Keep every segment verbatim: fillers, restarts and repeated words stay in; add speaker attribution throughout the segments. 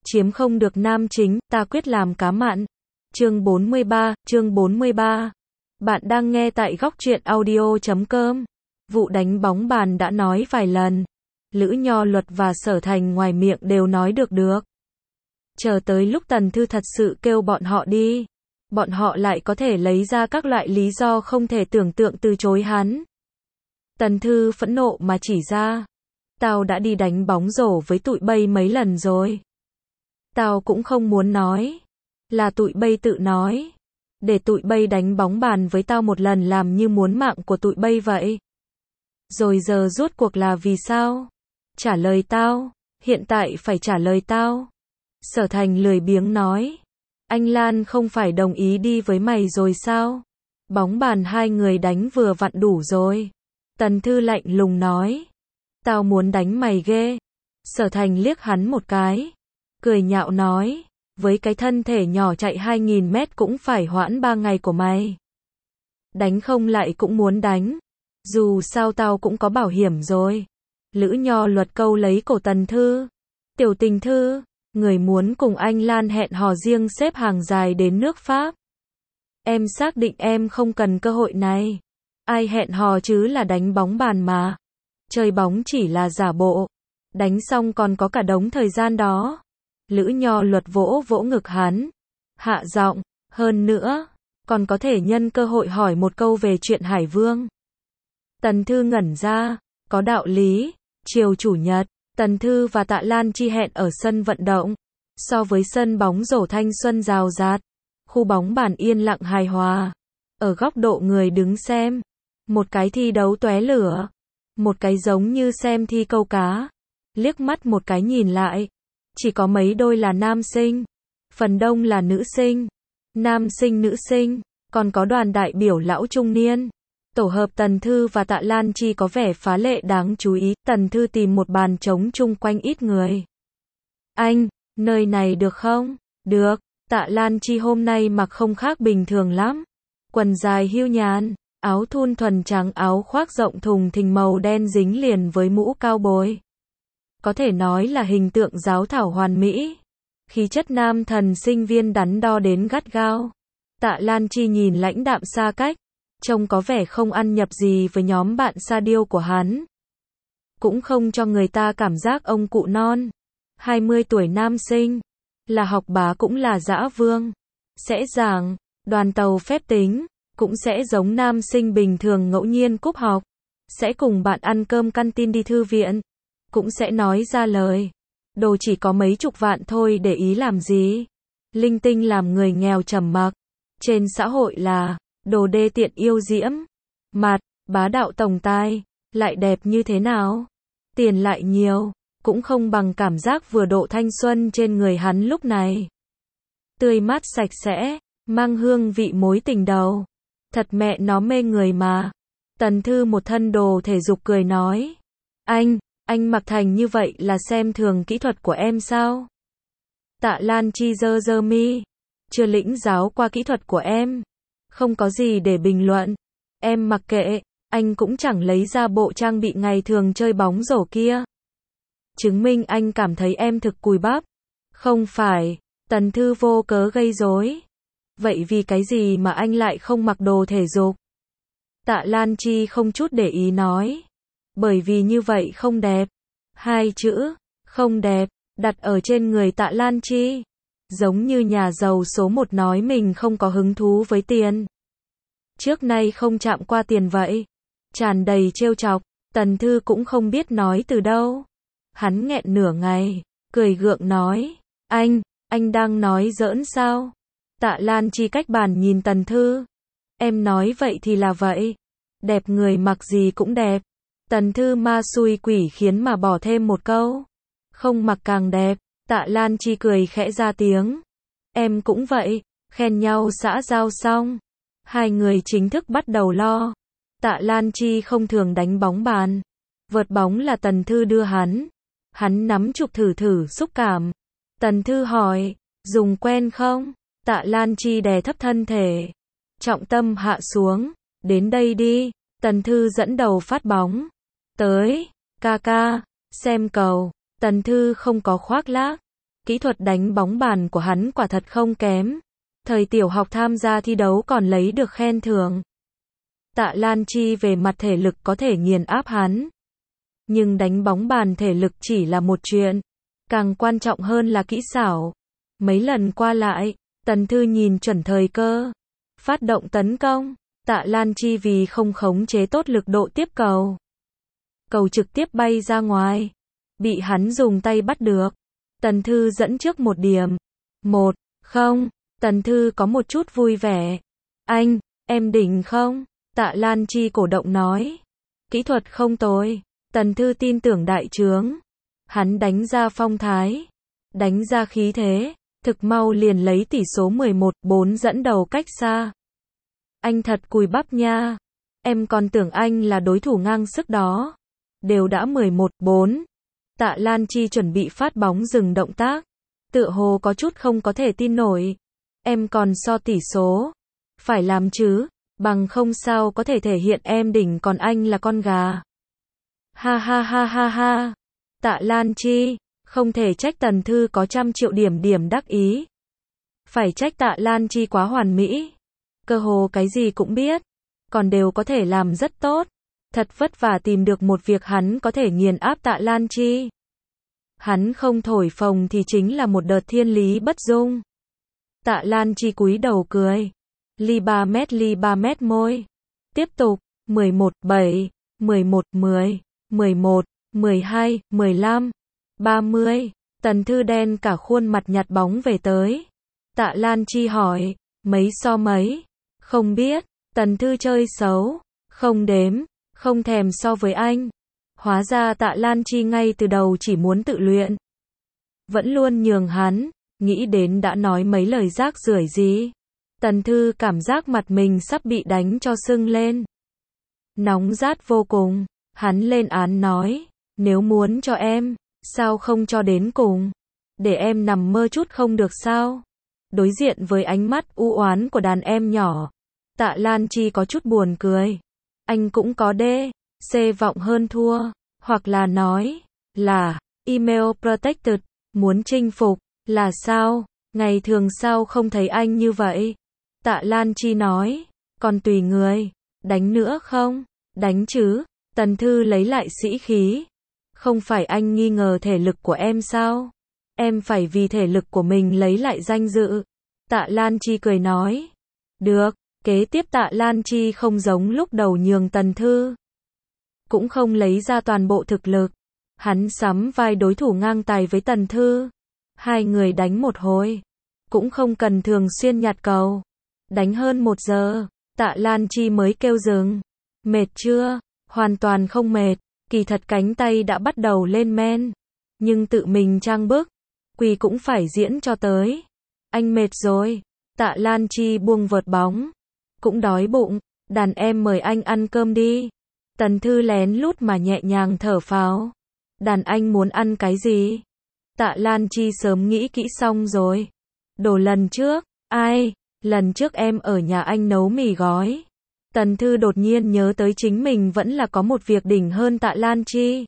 Speaker 1: chiếm không được nam chính, ta quyết làm cá mặn. Chương bốn mươi ba, chương bốn mươi ba. Bạn đang nghe tại góc truyện audio chấm com. Vụ đánh bóng bàn đã nói vài lần. Lữ Nho Luật và Sở Thành ngoài miệng đều nói được được. Chờ tới lúc Tần Thư thật sự kêu bọn họ đi, bọn họ lại có thể lấy ra các loại lý do không thể tưởng tượng từ chối hắn. Tần Thư phẫn nộ mà chỉ ra, tao đã đi đánh bóng rổ với tụi bay mấy lần rồi. Tao cũng không muốn nói, là tụi bay tự nói, để tụi bay đánh bóng bàn với tao một lần làm như muốn mạng của tụi bay vậy. Rồi giờ rốt cuộc là vì sao? Trả lời tao, hiện tại phải trả lời tao. Sở Thành lười biếng nói, anh Lan không phải đồng ý đi với mày rồi sao? Bóng bàn hai người đánh vừa vặn đủ rồi. Tần Thư lạnh lùng nói, tao muốn đánh mày ghê. Sở Thành liếc hắn một cái, cười nhạo nói, với cái thân thể nhỏ chạy hai nghìn mét cũng phải hoãn ba ngày của mày. Đánh không lại cũng muốn đánh, dù sao tao cũng có bảo hiểm rồi. Lữ Nho Luật câu lấy cổ Tần Thư, tiểu tình thư, người muốn cùng anh Lan hẹn hò riêng xếp hàng dài đến nước Pháp. Em xác định em không cần cơ hội này. Ai hẹn hò chứ là đánh bóng bàn mà. Chơi bóng chỉ là giả bộ. Đánh xong còn có cả đống thời gian đó. Lữ Nho Luật vỗ vỗ ngực hắn, hạ giọng, hơn nữa, còn có thể nhân cơ hội hỏi một câu về chuyện Hải Vương. Tần Thư ngẩn ra, có đạo lý. Chiều chủ nhật, Tần Thư và Tạ Lan Chi hẹn ở sân vận động. So với sân bóng rổ thanh xuân rào rạt, khu bóng bàn yên lặng hài hòa. Ở góc độ người đứng xem, một cái thi đấu tóe lửa, một cái giống như xem thi câu cá. Liếc mắt một cái nhìn lại, chỉ có mấy đôi là nam sinh, phần đông là nữ sinh. Nam sinh nữ sinh, còn có đoàn đại biểu lão trung niên. Tổ hợp Tần Thư và Tạ Lan Chi có vẻ phá lệ đáng chú ý. Tần Thư tìm một bàn trống chung quanh ít người. Anh, nơi này được không? Được. Tạ Lan Chi hôm nay mặc không khác bình thường lắm. Quần dài hưu nhàn, áo thun thuần trắng, áo khoác rộng thùng thình màu đen dính liền với mũ cao bồi. Có thể nói là hình tượng giáo thảo hoàn mỹ. Khí chất nam thần sinh viên đắn đo đến gắt gao. Tạ Lan Chi nhìn lãnh đạm xa cách, trông có vẻ không ăn nhập gì với nhóm bạn sa điêu của hắn. Cũng không cho người ta cảm giác ông cụ non. hai mươi tuổi nam sinh, là học bá cũng là dã vương. Sẽ giảng, đoàn tàu phép tính, cũng sẽ giống nam sinh bình thường ngẫu nhiên cúp học. Sẽ cùng bạn ăn cơm canteen đi thư viện. Cũng sẽ nói ra lời. Đồ chỉ có mấy chục vạn thôi để ý làm gì. Linh tinh làm người nghèo trầm mặc. Trên xã hội là đồ đê tiện yêu diễm, mặt, bá đạo tổng tài, lại đẹp như thế nào? Tiền lại nhiều, cũng không bằng cảm giác vừa độ thanh xuân trên người hắn lúc này. Tươi mát sạch sẽ, mang hương vị mối tình đầu. Thật mẹ nó mê người mà. Tần Thư một thân đồ thể dục cười nói, anh, anh mặc thành như vậy là xem thường kỹ thuật của em sao? Tạ Lan Chi giơ giơ mi, chưa lĩnh giáo qua kỹ thuật của em. Không có gì để bình luận. Em mặc kệ, anh cũng chẳng lấy ra bộ trang bị ngày thường chơi bóng rổ kia. Chứng minh anh cảm thấy em thực cùi bắp. Không phải, Tần Thư vô cớ gây rối. Vậy vì cái gì mà anh lại không mặc đồ thể dục? Tạ Lan Chi không chút để ý nói. Bởi vì như vậy không đẹp. Hai chữ, không đẹp, đặt ở trên người Tạ Lan Chi. Giống như nhà giàu số một nói mình không có hứng thú với tiền. Trước nay không chạm qua tiền vậy. Tràn đầy trêu chọc, Tần Thư cũng không biết nói từ đâu. Hắn nghẹn nửa ngày, cười gượng nói, anh, anh đang nói giỡn sao? Tạ Lan Chi cách bàn nhìn Tần Thư. Em nói vậy thì là vậy. Đẹp người mặc gì cũng đẹp. Tần Thư ma xui quỷ khiến mà bỏ thêm một câu. Không mặc càng đẹp. Tạ Lan Chi cười khẽ ra tiếng. Em cũng vậy. Khen nhau xã giao xong, hai người chính thức bắt đầu lo. Tạ Lan Chi không thường đánh bóng bàn. Vợt bóng là Tần Thư đưa hắn. Hắn nắm chụp thử thử xúc cảm. Tần Thư hỏi, dùng quen không? Tạ Lan Chi đè thấp thân thể. Trọng tâm hạ xuống. Đến đây đi. Tần Thư dẫn đầu phát bóng. Tới. Ca ca. Xem cầu. Tần Thư không có khoác lác. Kỹ thuật đánh bóng bàn của hắn quả thật không kém. Thời tiểu học tham gia thi đấu còn lấy được khen thưởng. Tạ Lan Chi về mặt thể lực có thể nghiền áp hắn. Nhưng đánh bóng bàn thể lực chỉ là một chuyện. Càng quan trọng hơn là kỹ xảo. Mấy lần qua lại, Tần Thư nhìn chuẩn thời cơ. Phát động tấn công. Tạ Lan Chi vì không khống chế tốt lực độ tiếp cầu. Cầu trực tiếp bay ra ngoài. Bị hắn dùng tay bắt được. Tần Thư dẫn trước một điểm. Một, không. Tần Thư có một chút vui vẻ. Anh, em đỉnh không? Tạ Lan Chi cổ động nói. Kỹ thuật không tồi. Tần Thư tin tưởng đại trướng. Hắn đánh ra phong thái. Đánh ra khí thế. Thực mau liền lấy tỷ số mười một bốn dẫn đầu cách xa. Anh thật cùi bắp nha. Em còn tưởng anh là đối thủ ngang sức đó. Đều đã mười một bốn. Tạ Lan Chi chuẩn bị phát bóng dừng động tác. Tựa hồ có chút không có thể tin nổi. Em còn so tỷ số. Phải làm chứ. Bằng không sao có thể thể hiện em đỉnh còn anh là con gà. Ha ha ha ha ha. Tạ Lan Chi. Không thể trách Tần Thư có trăm triệu điểm điểm đắc ý. Phải trách Tạ Lan Chi quá hoàn mỹ. Cơ hồ cái gì cũng biết. Còn đều có thể làm rất tốt. Thật vất vả tìm được một việc hắn có thể nghiền áp Tạ Lan Chi. Hắn không thổi phồng thì chính là một đợt thiên lý bất dung. Tạ Lan Chi cúi đầu cười. Ly ba mét ly ba mét môi. Tiếp tục. mười một bảy, mười một mười, mười một, mười hai, mười lăm, ba mươi. Tần Thư đen cả khuôn mặt nhặt bóng về tới. Tạ Lan Chi hỏi. Mấy so mấy? Không biết. Tần Thư chơi xấu. Không đếm. Không thèm so với anh. Hóa ra Tạ Lan Chi ngay từ đầu chỉ muốn tự luyện. Vẫn luôn nhường hắn. Nghĩ đến đã nói mấy lời rác rưởi gì. Tần Thư cảm giác mặt mình sắp bị đánh cho sưng lên. Nóng rát vô cùng. Hắn lên án nói. Nếu muốn cho em, sao không cho đến cùng? Để em nằm mơ chút không được sao? Đối diện với ánh mắt u oán của đàn em nhỏ. Tạ Lan Chi có chút buồn cười. Anh cũng có D, C vọng hơn thua. Hoặc là nói, là, email protected, muốn chinh phục, là sao? Ngày thường sao không thấy anh như vậy? Tạ Lan Chi nói, còn tùy người, đánh nữa không? Đánh chứ. Tần Thư lấy lại sĩ khí. Không phải anh nghi ngờ thể lực của em sao? Em phải vì thể lực của mình lấy lại danh dự. Tạ Lan Chi cười nói. Được, kế tiếp Tạ Lan Chi không giống lúc đầu nhường Tần Thư. Cũng không lấy ra toàn bộ thực lực. Hắn sắm vai đối thủ ngang tài với Tần Thư. Hai người đánh một hồi. Cũng không cần thường xuyên nhặt cầu. Đánh hơn một giờ, Tạ Lan Chi mới kêu dừng. Mệt chưa? Hoàn toàn không mệt. Kỳ thật cánh tay đã bắt đầu lên men. Nhưng tự mình trang bức. Quỳ cũng phải diễn cho tới. Anh mệt rồi. Tạ Lan Chi buông vợt bóng. Cũng đói bụng. Đàn em mời anh ăn cơm đi. Tần Thư lén lút mà nhẹ nhàng thở phào. Đàn anh muốn ăn cái gì? Tạ Lan Chi sớm nghĩ kỹ xong rồi. Đồ lần trước. Ai? Lần trước em ở nhà anh nấu mì gói. Tần Thư đột nhiên nhớ tới chính mình vẫn là có một việc đỉnh hơn Tạ Lan Chi.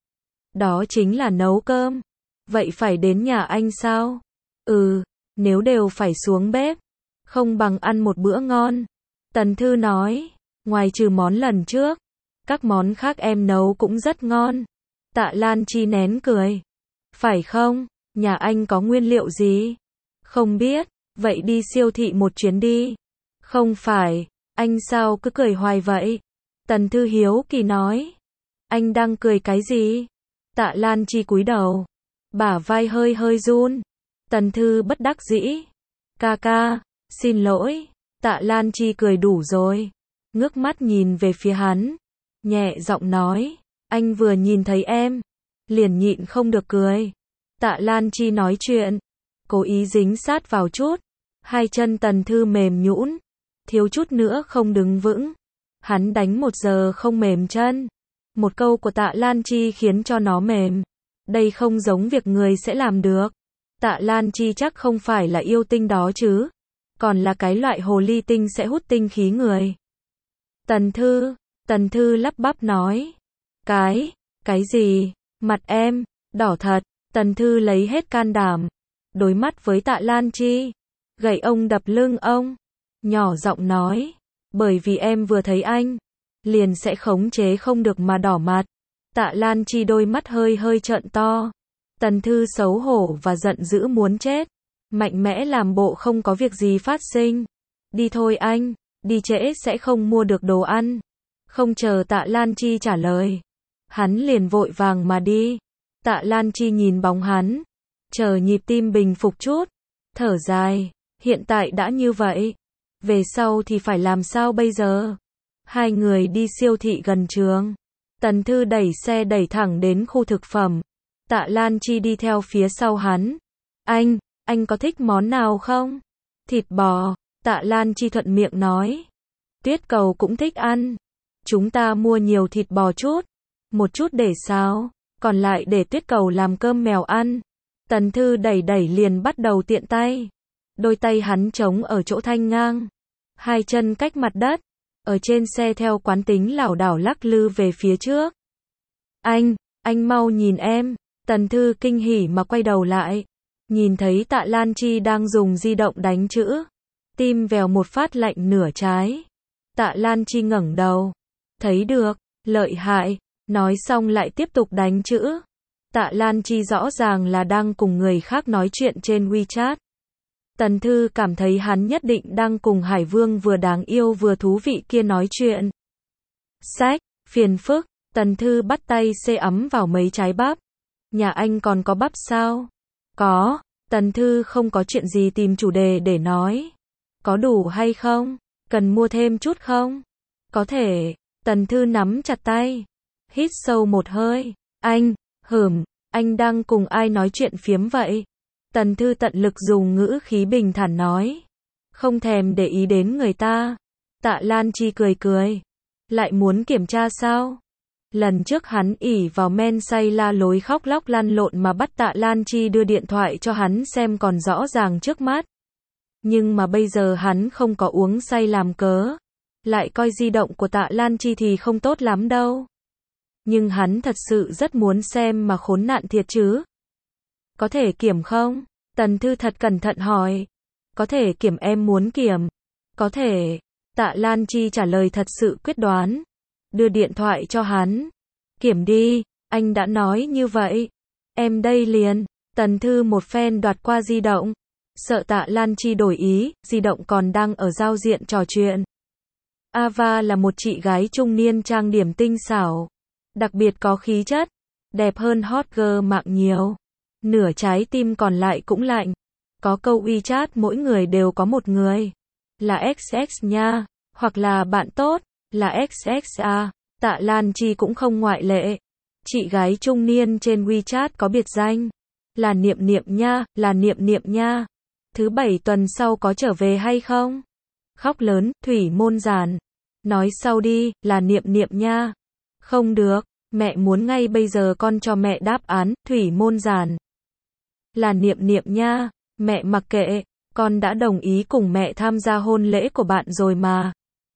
Speaker 1: Đó chính là nấu cơm. Vậy phải đến nhà anh sao? Ừ, nếu đều phải xuống bếp, không bằng ăn một bữa ngon. Tần Thư nói, ngoài trừ món lần trước, các món khác em nấu cũng rất ngon. Tạ Lan Chi nén cười. Phải không? Nhà anh có nguyên liệu gì? Không biết, vậy đi siêu thị một chuyến đi. Không phải, anh sao cứ cười hoài vậy? Tần Thư hiếu kỳ nói. Anh đang cười cái gì? Tạ Lan Chi cúi đầu. Bả vai hơi hơi run. Tần Thư bất đắc dĩ. Ca ca, xin lỗi. Tạ Lan Chi cười đủ rồi. Ngước mắt nhìn về phía hắn. Nhẹ giọng nói. Anh vừa nhìn thấy em. Liền nhịn không được cười. Tạ Lan Chi nói chuyện. Cố ý dính sát vào chút. Hai chân Tần Thư mềm nhũn. Thiếu chút nữa không đứng vững. Hắn đánh một giờ không mềm chân. Một câu của Tạ Lan Chi khiến cho nó mềm. Đây không giống việc người sẽ làm được. Tạ Lan Chi chắc không phải là yêu tinh đó chứ. Còn là cái loại hồ ly tinh sẽ hút tinh khí người. Tần Thư, Tần Thư lắp bắp nói. Cái, cái gì? Mặt em, đỏ thật. Tần Thư lấy hết can đảm. đối mắt với Tạ Lan Chi. Gậy ông đập lưng ông. Nhỏ giọng nói. Bởi vì em vừa thấy anh. Liền sẽ khống chế không được mà đỏ mặt. Tạ Lan Chi đôi mắt hơi hơi trợn to. Tần Thư xấu hổ và giận dữ muốn chết. Mạnh mẽ làm bộ không có việc gì phát sinh. Đi thôi anh. Đi trễ sẽ không mua được đồ ăn. Không chờ Tạ Lan Chi trả lời. Hắn liền vội vàng mà đi. Tạ Lan Chi nhìn bóng hắn. Chờ nhịp tim bình phục chút. Thở dài. Hiện tại đã như vậy. Về sau thì phải làm sao bây giờ? Hai người đi siêu thị gần trường. Tần Thư đẩy xe đẩy thẳng đến khu thực phẩm. Tạ Lan Chi đi theo phía sau hắn. Anh, anh có thích món nào không? Thịt bò. Tạ Lan Chi thuận miệng nói. Tuyết Cầu cũng thích ăn. Chúng ta mua nhiều thịt bò chút. Một chút để xào. Còn lại để Tuyết Cầu làm cơm mèo ăn. Tần Thư đẩy đẩy liền bắt đầu tiện tay. Đôi tay hắn trống ở chỗ thanh ngang. Hai chân cách mặt đất. Ở trên xe theo quán tính lảo đảo lắc lư về phía trước. Anh, anh mau nhìn em. Tần Thư kinh hỉ mà quay đầu lại. Nhìn thấy Tạ Lan Chi đang dùng di động đánh chữ. Tim vèo một phát lạnh nửa trái. Tạ Lan Chi ngẩng đầu. Thấy được, lợi hại. Nói xong lại tiếp tục đánh chữ. Tạ Lan Chi rõ ràng là đang cùng người khác nói chuyện trên WeChat. Tần Thư cảm thấy hắn nhất định đang cùng Hải Vương vừa đáng yêu vừa thú vị kia nói chuyện. Sách, phiền phức. Tần Thư bắt tay xê ấm vào mấy trái bắp. Nhà anh còn có bắp sao? Có. Tần Thư không có chuyện gì tìm chủ đề để nói. Có đủ hay không? Cần mua thêm chút không? Có thể. Tần Thư nắm chặt tay. Hít sâu một hơi. Anh, hửm, anh đang cùng ai nói chuyện phiếm vậy? Tần Thư tận lực dùng ngữ khí bình thản nói. Không thèm để ý đến người ta. Tạ Lan Chi cười cười. Lại muốn kiểm tra sao? Lần trước hắn ỉ vào men say la lối khóc lóc lăn lộn mà bắt Tạ Lan Chi đưa điện thoại cho hắn xem còn rõ ràng trước mắt. Nhưng mà bây giờ hắn không có uống say làm cớ. Lại coi di động của Tạ Lan Chi thì không tốt lắm đâu. Nhưng hắn thật sự rất muốn xem mà khốn nạn thiệt chứ. Có thể kiểm không? Tần Thư thật cẩn thận hỏi. Có thể kiểm, em muốn kiểm. Có thể. Tạ Lan Chi trả lời thật sự quyết đoán. Đưa điện thoại cho hắn. Kiểm đi, anh đã nói như vậy. Em đây liền. Tần Thư một phen đoạt qua di động. Sợ Tạ Lan Chi đổi ý, di động còn đang ở giao diện trò chuyện. Ava là một chị gái trung niên trang điểm tinh xảo. Đặc biệt có khí chất. Đẹp hơn hot girl mạng nhiều. Nửa trái tim còn lại cũng lạnh. Có câu WeChat mỗi người đều có một người. Là ích ích nha. Hoặc là bạn tốt. Là ích ích a. Tạ Lan Chi cũng không ngoại lệ. Chị gái trung niên trên WeChat có biệt danh. Là Niệm Niệm nha. Là Niệm Niệm nha. Thứ bảy tuần sau có trở về hay không? Khóc lớn, Thủy Môn Giản. Nói sau đi, là Niệm Niệm nha. Không được, mẹ muốn ngay bây giờ con cho mẹ đáp án, Thủy Môn Giản. Là Niệm Niệm nha, mẹ mặc kệ, con đã đồng ý cùng mẹ tham gia hôn lễ của bạn rồi mà.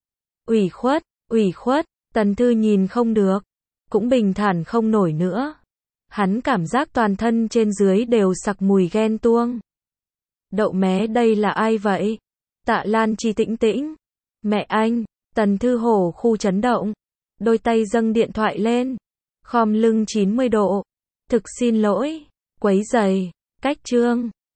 Speaker 1: Ủy khuất, ủy khuất, Tần Thư nhìn không được, cũng bình thản không nổi nữa. Hắn cảm giác toàn thân trên dưới đều sặc mùi ghen tuông. Đậu mé đây là ai vậy? Tạ Lan Chi tĩnh tĩnh. Mẹ anh. Tần Thư hổ khu chấn động. Đôi tay dâng điện thoại lên. Khom lưng chín mươi độ. Thực xin lỗi. Quấy giày. Cách chương.